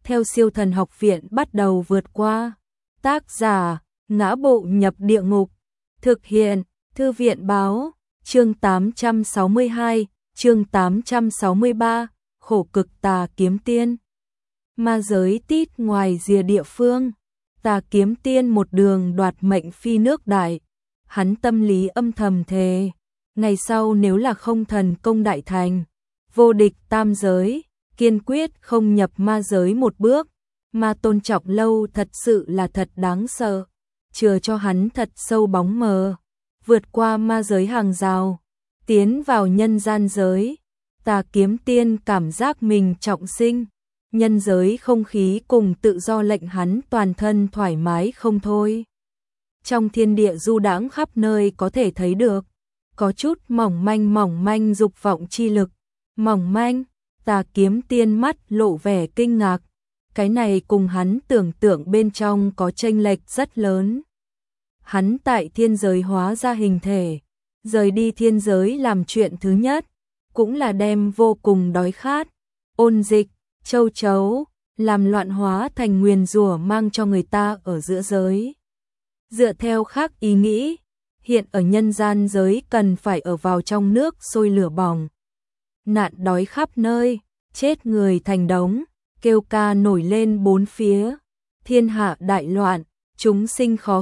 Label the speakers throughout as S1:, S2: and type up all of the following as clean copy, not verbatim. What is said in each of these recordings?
S1: theo Siêu Thần Học Viện bắt đầu vượt qua. Tác giả: Ngã Bộ Nhập Địa Ngục. Thực hiện: Thư viện báo. Chương 862, chương 863, khổ cực Tà Kiếm Tiên. Ma giới tít ngoài rìa địa phương, Tà Kiếm Tiên một đường đoạt mệnh phi nước đại. Hắn tâm lý âm thầm thề, ngày sau nếu là không thần công đại thành, vô địch tam giới, kiên quyết không nhập ma giới một bước. Ma tôn trọng lâu thật sự là thật đáng sợ, chừa cho hắn thật sâu bóng mờ, vượt qua ma giới hàng rào, tiến vào nhân gian giới. Tà Kiếm Tiên cảm giác mình trọng sinh, nhân giới không khí cùng tự do lệnh hắn toàn thân thoải mái không thôi. Trong thiên địa du đãng khắp nơi có thể thấy được, có chút mỏng manh dục vọng chi lực. Mỏng manh, Tà Kiếm Tiên mắt lộ vẻ kinh ngạc, cái này cùng hắn tưởng tượng bên trong có chênh lệch rất lớn. Hắn tại thiên giới hóa ra hình thể, rời đi thiên giới làm chuyện thứ nhất, cũng là đem vô cùng đói khát, ôn dịch, châu chấu, làm loạn hóa thành nguyền rủa mang cho người ta ở giữa giới. Dựa theo khác ý nghĩ, hiện ở nhân gian giới cần phải ở vào trong nước sôi lửa bỏng. Nạn đói khắp nơi, chết người thành đống, kêu ca nổi lên bốn phía, thiên hạ đại loạn, chúng sinh khó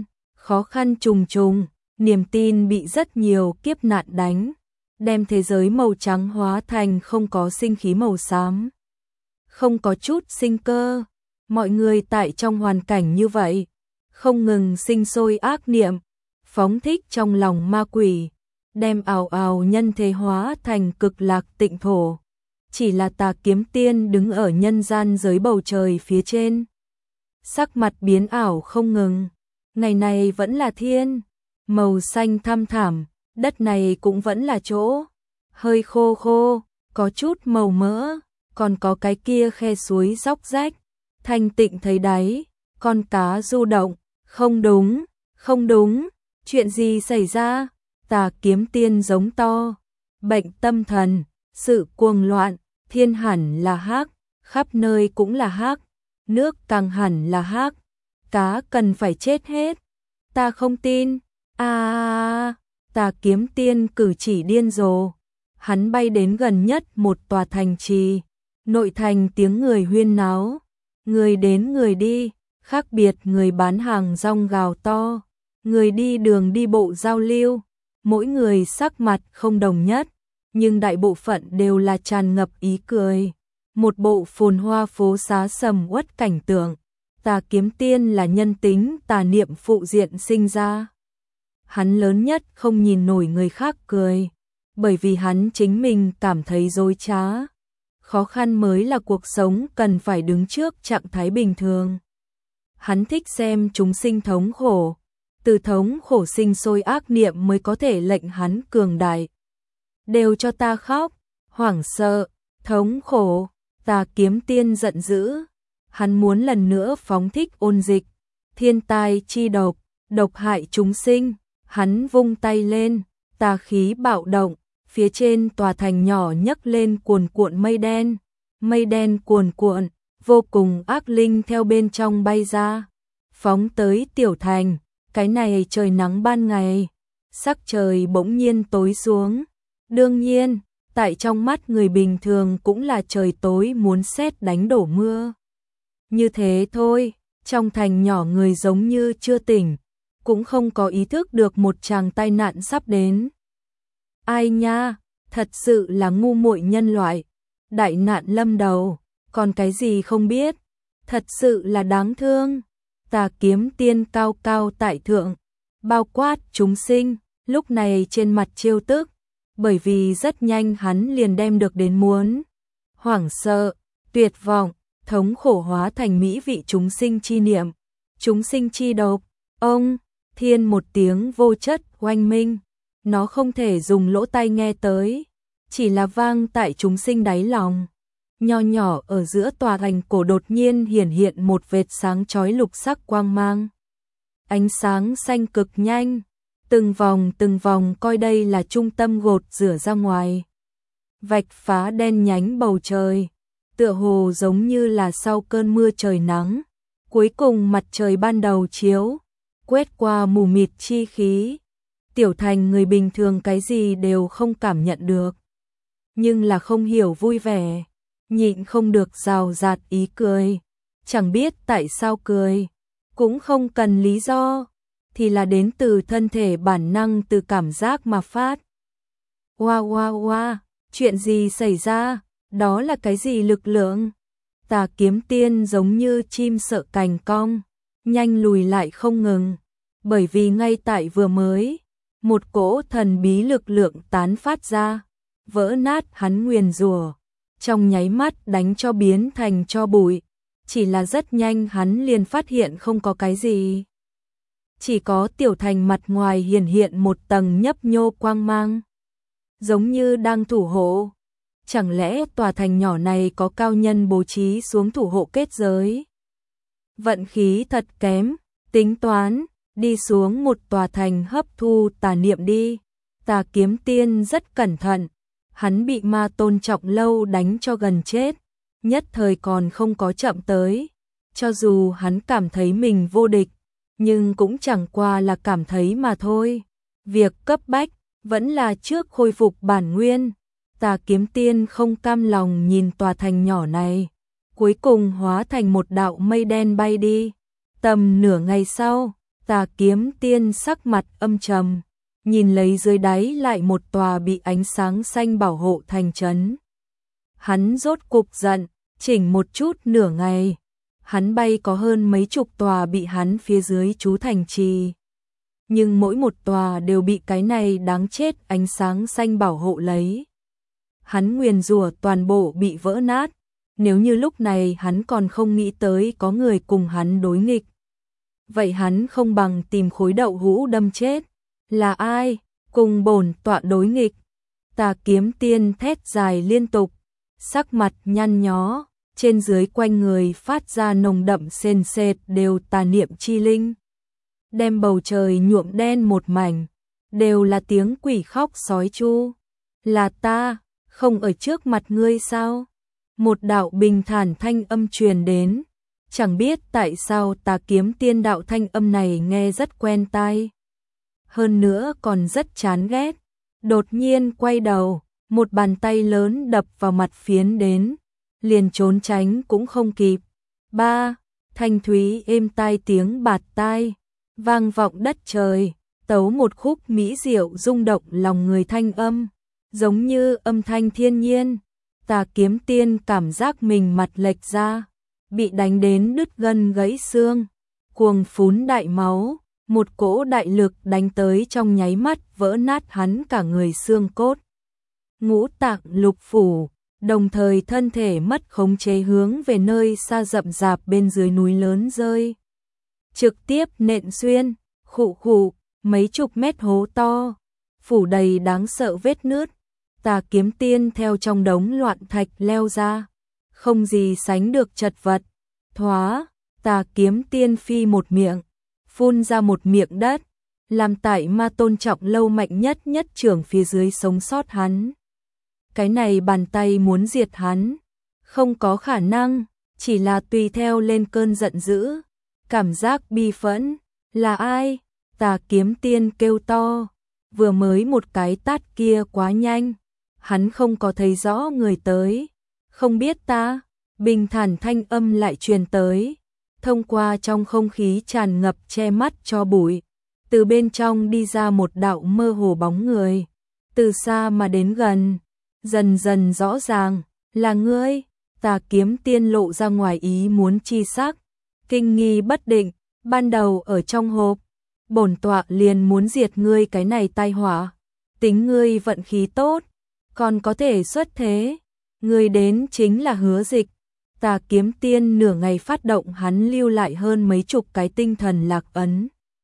S1: khăn trùng trùng, niềm tin bị rất nhiều kiếp nạn đánh, đem thế giới màu trắng hóa thành không có sinh khí màu xám, không có chút sinh cơ. Mọi người tại trong hoàn cảnh như vậy, không ngừng sinh sôi ác niệm, phóng thích trong lòng ma quỷ, đem ào ào nhân thế hóa thành cực lạc tịnh thổ. Chỉ là Tà Kiếm Tiên đứng ở nhân gian giới bầu trời phía trên, sắc mặt biến ảo không ngừng. Ngày này vẫn là thiên, màu xanh thăm thẳm, đất này cũng vẫn là chỗ hơi khô khô, có chút màu mỡ, còn có cái kia khe suối róc rách, thanh tịnh thấy đáy, con cá du động. Không đúng, chuyện gì xảy ra? Tà Kiếm Tiên giống to, bệnh tâm thần, sự cuồng loạn, thiên hẳn là hắc, khắp nơi cũng là hắc, nước càng hẳn là hắc, cá cần phải chết hết. Ta không tin. Tà Kiếm Tiên cử chỉ điên rồ, hắn bay đến gần nhất một tòa thành trì, nội thành tiếng người huyên náo, người đến người đi, khác biệt người bán hàng rong gào to, người đi đường đi bộ giao lưu, mỗi người sắc mặt không đồng nhất, nhưng đại bộ phận đều là tràn ngập ý cười. Một bộ phồn hoa phố xá sầm uất cảnh tượng. Tà Kiếm Tiên là nhân tính tà niệm phụ diện sinh ra. Hắn lớn nhất không nhìn nổi người khác cười, bởi vì hắn chính mình cảm thấy dối trá. Khó khăn mới là cuộc sống cần phải đứng trước trạng thái bình thường. Hắn thích xem chúng sinh thống khổ, từ thống khổ sinh sôi ác niệm mới có thể lệnh hắn cường đại. Đều cho ta khóc, hoảng sợ, thống khổ. Tà Kiếm Tiên giận dữ, hắn muốn lần nữa phóng thích ôn dịch, thiên tai chi độc, độc hại chúng sinh. Hắn vung tay lên, tà khí bạo động, phía trên tòa thành nhỏ nhấc lên cuồn cuộn mây đen cuồn cuộn, vô cùng ác linh theo bên trong bay ra, phóng tới tiểu thành. Cái này trời nắng ban ngày, sắc trời bỗng nhiên tối xuống. Đương nhiên, tại trong mắt người bình thường cũng là trời tối muốn sét đánh đổ mưa. Như thế thôi, trong thành nhỏ người giống như chưa tỉnh, cũng không có ý thức được một tràng tai nạn sắp đến. Ai nha, thật sự là ngu muội nhân loại, đại nạn lâm đầu, còn cái gì không biết, thật sự là đáng thương. Tà Kiếm Tiên cao cao tại thượng, bao quát chúng sinh, lúc này trên mặt trêu tức, bởi vì rất nhanh hắn liền đem được đến muốn. Hoảng sợ, tuyệt vọng, thống khổ hóa thành mỹ vị chúng sinh chi niệm, chúng sinh chi độc. Ông, thiên một tiếng vô chất oanh minh, nó không thể dùng lỗ tai nghe tới, chỉ là vang tại chúng sinh đáy lòng. Nho nhỏ ở giữa tòa thành cổ đột nhiên hiển hiện một vệt sáng chói lục sắc quang mang. Ánh sáng xanh cực nhanh, từng vòng coi đây là trung tâm gột rửa ra ngoài. Vạch phá đen nhánh bầu trời, tựa hồ giống như là sau cơn mưa trời nắng, cuối cùng mặt trời ban đầu chiếu, quét qua mù mịt chi khí. Tiểu Thành người bình thường cái gì đều không cảm nhận được, nhưng là không hiểu vui vẻ, nhịn không được rào rạt ý cười, chẳng biết tại sao cười, cũng không cần lý do, thì là đến từ thân thể bản năng từ cảm giác mà phát. Wow, chuyện gì xảy ra, đó là cái gì lực lượng? Tà kiếm tiên giống như chim sợ cành cong, nhanh lùi lại không ngừng, bởi vì ngay tại vừa mới, một cỗ thần bí lực lượng tán phát ra, vỡ nát hắn nguyền rủa, trong nháy mắt đánh cho biến thành tro bụi, chỉ là rất nhanh hắn liền phát hiện không có cái gì. Chỉ có Tiểu Thành mặt ngoài hiển hiện một tầng nhấp nhô quang mang, giống như đang thủ hộ. Chẳng lẽ tòa thành nhỏ này có cao nhân bố trí xuống thủ hộ kết giới? Vận khí thật kém, tính toán, đi xuống một tòa thành hấp thu tà niệm đi. Tà kiếm tiên rất cẩn thận, hắn bị ma tôn Trọng Lâu đánh cho gần chết, nhất thời còn không có chậm tới. Cho dù hắn cảm thấy mình vô địch, nhưng cũng chẳng qua là cảm thấy mà thôi. Việc cấp bách vẫn là trước khôi phục bản nguyên. Tà kiếm tiên không cam lòng nhìn tòa thành nhỏ này, cuối cùng hóa thành một đạo mây đen bay đi. Tầm nửa ngày sau, tà kiếm tiên sắc mặt âm trầm, nhìn lấy dưới đáy lại một tòa bị ánh sáng xanh bảo hộ thành trấn. Hắn rốt cục giận, chỉnh một chút nửa ngày, hắn bay có hơn mấy chục tòa bị hắn phía dưới trú thành trì. Nhưng mỗi một tòa đều bị cái này đáng chết ánh sáng xanh bảo hộ lấy. Hắn nguyền rủa toàn bộ bị vỡ nát, nếu như lúc này hắn còn không nghĩ tới có người cùng hắn đối nghịch. Vậy hắn không bằng tìm khối đậu hũ đâm chết. Là ai? Cùng bổn tọa đối nghịch. Tà kiếm tiên thét dài liên tục, sắc mặt nhăn nhó, trên dưới quanh người phát ra nồng đậm sền sệt đều tà niệm chi linh. Đem bầu trời nhuộm đen một mảnh, đều là tiếng quỷ khóc sói chu. Là ta, không ở trước mặt ngươi sao? Một đạo bình thản thanh âm truyền đến, chẳng biết tại sao tà kiếm tiên đạo thanh âm này nghe rất quen tai. Hơn nữa còn rất chán ghét. Đột nhiên quay đầu, một bàn tay lớn đập vào mặt phiến đến, liền trốn tránh cũng không kịp. Ba, thanh thúy êm tai tiếng bạt tai, vang vọng đất trời, tấu một khúc mỹ diệu rung động lòng người thanh âm, giống như âm thanh thiên nhiên. Tà kiếm tiên cảm giác mình mặt lệch ra, bị đánh đến đứt gân gãy xương, cuồng phún đại máu, một cỗ đại lực đánh tới trong nháy mắt vỡ nát hắn cả người xương cốt. Ngũ tạng lục phủ, đồng thời thân thể mất khống chế hướng về nơi xa rậm rạp bên dưới núi lớn rơi. Trực tiếp nện xuyên, khụ khụ, mấy chục mét hố to, phủ đầy đáng sợ vết nứt. Tà kiếm tiên theo trong đống loạn thạch leo ra, không gì sánh được chật vật. Thoá, tà kiếm tiên phi một miệng, phun ra một miệng đất, làm tại ma tôn Trọng Lâu mạnh nhất trưởng phía dưới sống sót hắn. Cái này bàn tay muốn diệt hắn, không có khả năng, chỉ là tùy theo lên cơn giận dữ, cảm giác bi phẫn. Là ai? Tà kiếm tiên kêu to, vừa mới một cái tát kia quá nhanh, hắn không có thấy rõ người tới. Không biết ta, bình thản thanh âm lại truyền tới, thông qua trong không khí tràn ngập che mắt cho bụi, từ bên trong đi ra một đạo mơ hồ bóng người, từ xa mà đến gần, dần dần rõ ràng, là ngươi. Tà kiếm tiên lộ ra ngoài ý muốn chi sắc, kinh nghi bất định, ban đầu ở trong hộp, bổn tọa liền muốn diệt ngươi cái này tai họa, tính ngươi vận khí tốt, còn có thể xuất thế, ngươi đến chính là Hứa Dịch. Tà kiếm tiên nửa ngày phát động hắn lưu lại hơn mấy chục cái tinh thần lạc ấn.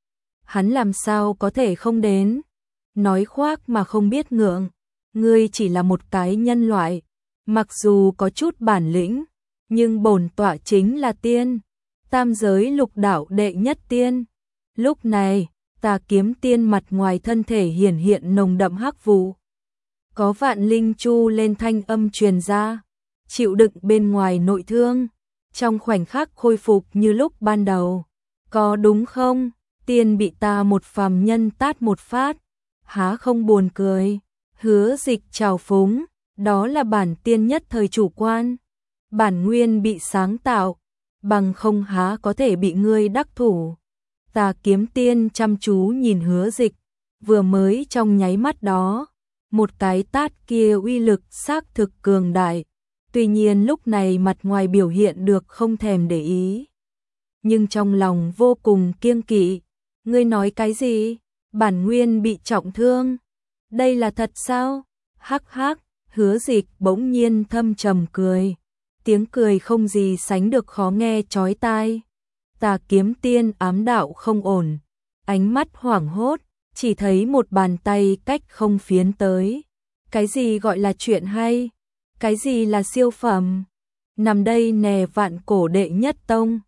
S1: Hắn làm sao có thể không đến? Nói khoác mà không biết ngượng, ngươi chỉ là một cái nhân loại, mặc dù có chút bản lĩnh, nhưng bổn tọa chính là tiên, tam giới lục đạo đệ nhất tiên. Lúc này, tà kiếm tiên mặt ngoài thân thể hiển hiện nồng đậm hắc vụ. Có vạn linh chu lên thanh âm truyền ra, chịu đựng bên ngoài nội thương, trong khoảnh khắc khôi phục như lúc ban đầu. Có đúng không? Tiên bị ta một phàm nhân tát một phát, há không buồn cười. Hứa Dịch trào phúng, đó là bản tiên nhất thời chủ quan. Bản nguyên bị sáng tạo, bằng không há có thể bị ngươi đắc thủ. Tà Kiếm Tiên chăm chú nhìn Hứa Dịch, vừa mới trong nháy mắt đó, một cái tát kia uy lực xác thực cường đại. Tuy nhiên lúc này mặt ngoài biểu hiện được không thèm để ý, nhưng trong lòng vô cùng kiêng kỵ. Ngươi nói cái gì? Bản nguyên bị trọng thương? Đây là thật sao? Hắc hắc, Hứa Dịch bỗng nhiên thâm trầm cười. Tiếng cười không gì sánh được khó nghe chói tai. Tà Kiếm Tiên ám đạo không ổn, ánh mắt hoảng hốt, chỉ thấy một bàn tay cách không phiến tới. Cái gì gọi là chuyện hay? Cái gì là siêu phẩm? Nằm đây nè, Vạn Cổ đệ nhất tông,